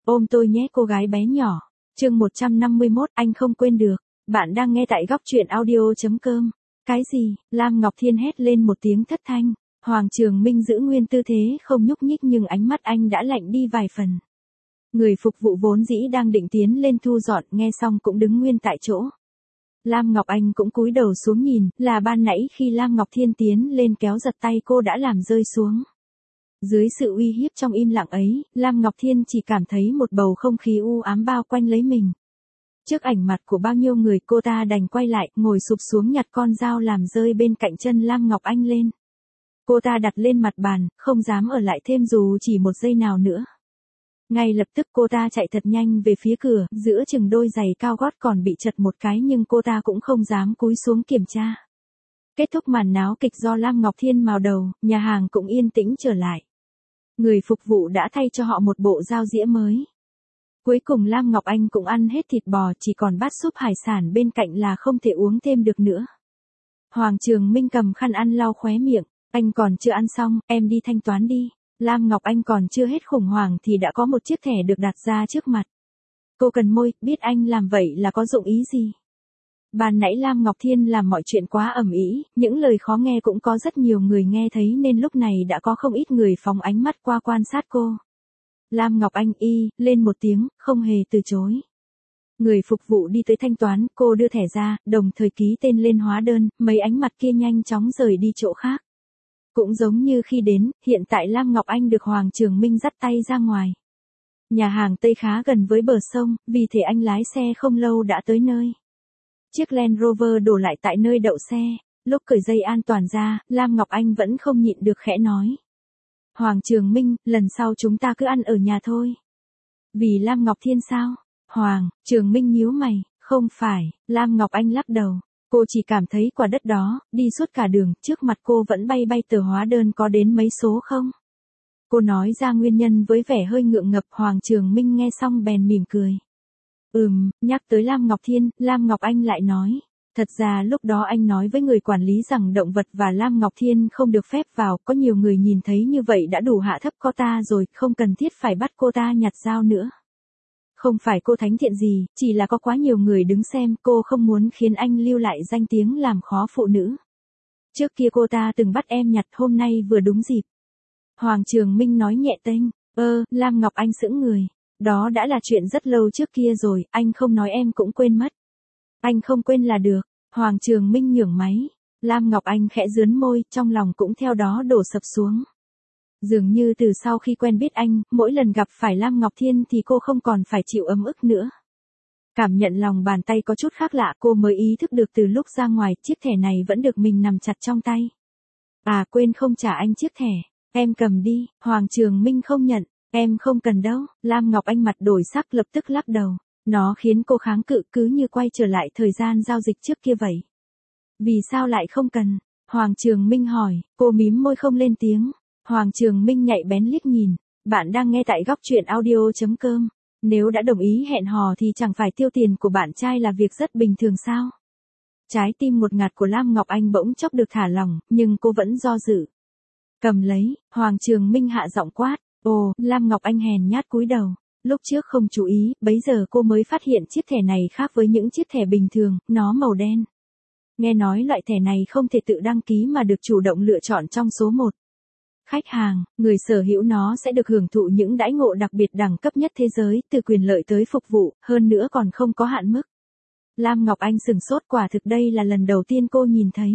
Ôm tôi nhé cô gái bé nhỏ. Chương 151, anh không quên được. Bạn đang nghe tại góc truyện audio.com. Cái gì? Lam Ngọc Thiên hét lên một tiếng thất thanh. Hoàng Trường Minh giữ nguyên tư thế không nhúc nhích nhưng ánh mắt anh đã lạnh đi vài phần. Người phục vụ vốn dĩ đang định tiến lên thu dọn nghe xong cũng đứng nguyên tại chỗ. Lam Ngọc Anh cũng cúi đầu xuống nhìn, là ban nãy khi Lam Ngọc Thiên tiến lên kéo giật tay cô đã làm rơi xuống. Dưới sự uy hiếp trong im lặng ấy, Lam Ngọc Thiên chỉ cảm thấy một bầu không khí u ám bao quanh lấy mình. Trước ảnh mặt của bao nhiêu người cô ta đành quay lại, ngồi sụp xuống nhặt con dao làm rơi bên cạnh chân Lam Ngọc Anh lên. Cô ta đặt lên mặt bàn, không dám ở lại thêm dù chỉ một giây nào nữa. Ngay lập tức cô ta chạy thật nhanh về phía cửa, giữa chừng đôi giày cao gót còn bị trật một cái nhưng cô ta cũng không dám cúi xuống kiểm tra. Kết thúc màn náo kịch do Lam Ngọc Thiên mào đầu, nhà hàng cũng yên tĩnh trở lại. Người phục vụ đã thay cho họ một bộ dao dĩa mới. Cuối cùng Lam Ngọc Anh cũng ăn hết thịt bò, chỉ còn bát súp hải sản bên cạnh là không thể uống thêm được nữa. Hoàng Trường Minh cầm khăn ăn lau khóe miệng, anh còn chưa ăn xong, em đi thanh toán đi. Lam Ngọc Anh còn chưa hết khủng hoảng thì đã có một chiếc thẻ được đặt ra trước mặt. Cô cần môi, biết anh làm vậy là có dụng ý gì. Ban nãy Lam Ngọc Thiên làm mọi chuyện quá ầm ĩ, những lời khó nghe cũng có rất nhiều người nghe thấy nên lúc này đã có không ít người phóng ánh mắt qua quan sát cô. Lam Ngọc Anh lên một tiếng, không hề từ chối. Người phục vụ đi tới thanh toán, cô đưa thẻ ra, đồng thời ký tên lên hóa đơn, mấy ánh mặt kia nhanh chóng rời đi chỗ khác. Cũng giống như khi đến, hiện tại Lam Ngọc Anh được Hoàng Trường Minh dắt tay ra ngoài. Nhà hàng Tây khá gần với bờ sông, vì thế anh lái xe không lâu đã tới nơi. Chiếc Land Rover đổ lại tại nơi đậu xe, lúc cởi dây an toàn ra, Lam Ngọc Anh vẫn không nhịn được khẽ nói. Hoàng Trường Minh, lần sau chúng ta cứ ăn ở nhà thôi. Vì Lam Ngọc Thiên sao? Hoàng Trường Minh nhíu mày, không phải, Lam Ngọc Anh lắc đầu. Cô chỉ cảm thấy quả đất đó, đi suốt cả đường, trước mặt cô vẫn bay tờ hóa đơn có đến mấy số không? Cô nói ra nguyên nhân với vẻ hơi ngượng ngập. Hoàng Trường Minh nghe xong bèn mỉm cười. Nhắc tới Lam Ngọc Thiên, Lam Ngọc Anh lại nói. Thật ra lúc đó anh nói với người quản lý rằng động vật và Lam Ngọc Thiên không được phép vào, có nhiều người nhìn thấy như vậy đã đủ hạ thấp cô ta rồi, không cần thiết phải bắt cô ta nhặt dao nữa. Không phải cô thánh thiện gì, chỉ là có quá nhiều người đứng xem, cô không muốn khiến anh lưu lại danh tiếng làm khó phụ nữ. Trước kia cô ta từng bắt em nhặt, hôm nay vừa đúng dịp. Hoàng Trường Minh nói nhẹ tênh. Lam Ngọc Anh sững người. Đó đã là chuyện rất lâu trước kia rồi, anh không nói em cũng quên mất. Anh không quên là được. Hoàng Trường Minh nhướng máy. Lam Ngọc Anh khẽ rướn môi, trong lòng cũng theo đó đổ sập xuống. Dường như từ sau khi quen biết anh, mỗi lần gặp phải Lam Ngọc Thiên thì cô không còn phải chịu ấm ức nữa. Cảm nhận lòng bàn tay có chút khác lạ, cô mới ý thức được từ lúc ra ngoài, chiếc thẻ này vẫn được mình nắm chặt trong tay. À quên không trả anh chiếc thẻ, em cầm đi. Hoàng Trường Minh không nhận, em không cần đâu. Lam Ngọc Anh mặt đổi sắc lập tức lắc đầu. Nó khiến cô kháng cự, cứ như quay trở lại thời gian giao dịch trước kia vậy. Vì sao lại không cần? Hoàng Trường Minh hỏi, cô mím môi không lên tiếng. Hoàng Trường Minh nhạy bén liếc nhìn. Bạn đang nghe tại góc truyện audio.com. Nếu đã đồng ý hẹn hò thì chẳng phải tiêu tiền của bạn trai là việc rất bình thường sao? Trái tim một ngạt của Lam Ngọc Anh bỗng chốc được thả lỏng, nhưng cô vẫn do dự. Cầm lấy. Hoàng Trường Minh hạ giọng quát. Lam Ngọc Anh hèn nhát cúi đầu. Lúc trước không chú ý, bấy giờ cô mới phát hiện chiếc thẻ này khác với những chiếc thẻ bình thường, nó màu đen. Nghe nói loại thẻ này không thể tự đăng ký mà được chủ động lựa chọn trong số 1. Khách hàng, người sở hữu nó sẽ được hưởng thụ những đãi ngộ đặc biệt đẳng cấp nhất thế giới, từ quyền lợi tới phục vụ, hơn nữa còn không có hạn mức. Lam Ngọc Anh sừng sốt, quả thực đây là lần đầu tiên cô nhìn thấy.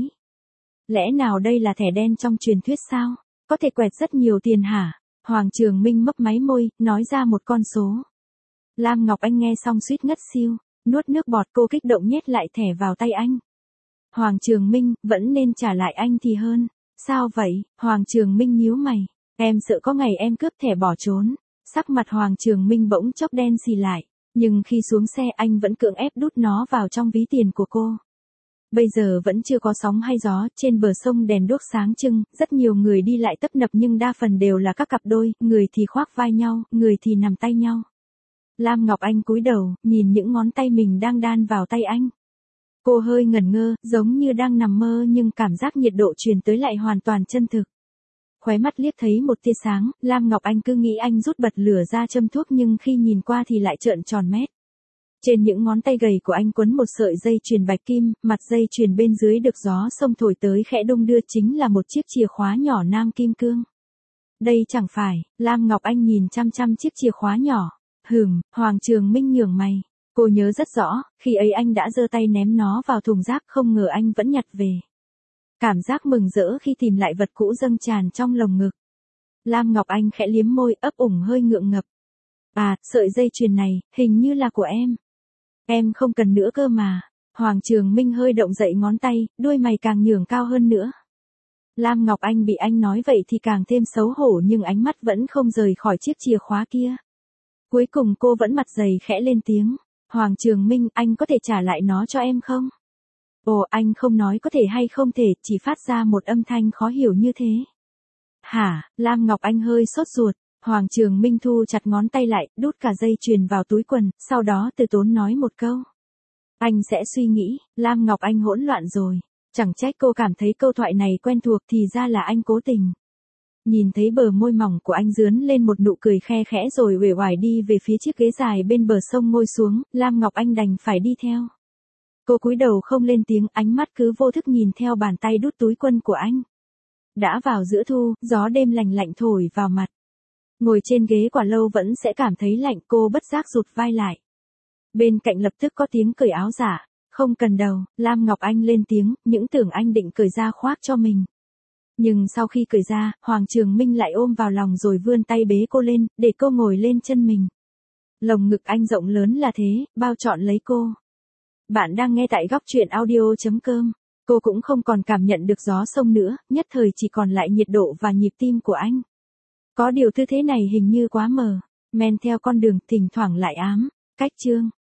Lẽ nào đây là thẻ đen trong truyền thuyết sao? Có thể quẹt rất nhiều tiền hả? Hoàng Trường Minh mấp máy môi, nói ra một con số. Lam Ngọc Anh nghe xong suýt ngất xỉu, nuốt nước bọt, cô kích động nhét lại thẻ vào tay anh. Hoàng Trường Minh, vẫn nên trả lại anh thì hơn. Sao vậy? Hoàng Trường Minh nhíu mày. Em sợ có ngày em cướp thẻ bỏ trốn. Sắc mặt Hoàng Trường Minh bỗng chốc đen xì lại. Nhưng khi xuống xe anh vẫn cưỡng ép đút nó vào trong ví tiền của cô. Bây giờ vẫn chưa có sóng hay gió, trên bờ sông đèn đuốc sáng trưng, rất nhiều người đi lại tấp nập nhưng đa phần đều là các cặp đôi, người thì khoác vai nhau, người thì nằm tay nhau. Lam Ngọc Anh cúi đầu, nhìn những ngón tay mình đang đan vào tay anh. Cô hơi ngẩn ngơ, giống như đang nằm mơ nhưng cảm giác nhiệt độ truyền tới lại hoàn toàn chân thực. Khóe mắt liếc thấy một tia sáng, Lam Ngọc Anh cứ nghĩ anh rút bật lửa ra châm thuốc nhưng khi nhìn qua thì lại trợn tròn mét. Trên những ngón tay gầy của anh quấn một sợi dây chuyền bạch kim, mặt dây chuyền bên dưới được gió sông thổi tới khẽ đung đưa chính là một chiếc chìa khóa nhỏ nam kim cương. Đây chẳng phải, Lam Ngọc Anh nhìn chăm chăm chiếc chìa khóa nhỏ. Hoàng Trường Minh nhướng mày. Cô nhớ rất rõ, khi ấy anh đã giơ tay ném nó vào thùng rác, không ngờ anh vẫn nhặt về. Cảm giác mừng rỡ khi tìm lại vật cũ dâng tràn trong lồng ngực. Lam Ngọc Anh khẽ liếm môi, ấp ủng hơi ngượng ngập. À, sợi dây chuyền này, hình như là của em. Em không cần nữa cơ mà. Hoàng Trường Minh hơi động dậy ngón tay, đuôi mày càng nhướng cao hơn nữa. Lam Ngọc Anh bị anh nói vậy thì càng thêm xấu hổ nhưng ánh mắt vẫn không rời khỏi chiếc chìa khóa kia. Cuối cùng cô vẫn mặt dày khẽ lên tiếng. Hoàng Trường Minh, anh có thể trả lại nó cho em không? Ồ, anh không nói có thể hay không thể, chỉ phát ra một âm thanh khó hiểu như thế. Hả? Lam Ngọc Anh hơi sốt ruột. Hoàng Trường Minh thu chặt ngón tay lại, đút cả dây chuyền vào túi quần, sau đó từ tốn nói một câu. Anh sẽ suy nghĩ. Lam Ngọc Anh hỗn loạn rồi. Chẳng trách cô cảm thấy câu thoại này quen thuộc thì ra là anh cố tình. Nhìn thấy bờ môi mỏng của anh dướn lên một nụ cười khe khẽ rồi uể oải đi về phía chiếc ghế dài bên bờ sông ngồi xuống, Lam Ngọc Anh đành phải đi theo. Cô cúi đầu không lên tiếng, ánh mắt cứ vô thức nhìn theo bàn tay đút túi quần của anh. Đã vào giữa thu, gió đêm lành lạnh thổi vào mặt. Ngồi trên ghế quả lâu vẫn sẽ cảm thấy lạnh, cô bất giác rụt vai lại. Bên cạnh lập tức có tiếng cởi áo giả. Không cần đâu, Lam Ngọc Anh lên tiếng, những tưởng anh định cởi ra khoác cho mình. Nhưng sau khi cởi ra, Hoàng Trường Minh lại ôm vào lòng rồi vươn tay bế cô lên, để cô ngồi lên chân mình. Lồng ngực anh rộng lớn là thế, bao trọn lấy cô. Bạn đang nghe tại góc truyện audio.com. Cô cũng không còn cảm nhận được gió sông nữa, nhất thời chỉ còn lại nhiệt độ và nhịp tim của anh. Có điều tư thế này hình như quá mờ, men theo con đường thỉnh thoảng lại ám. Cách chương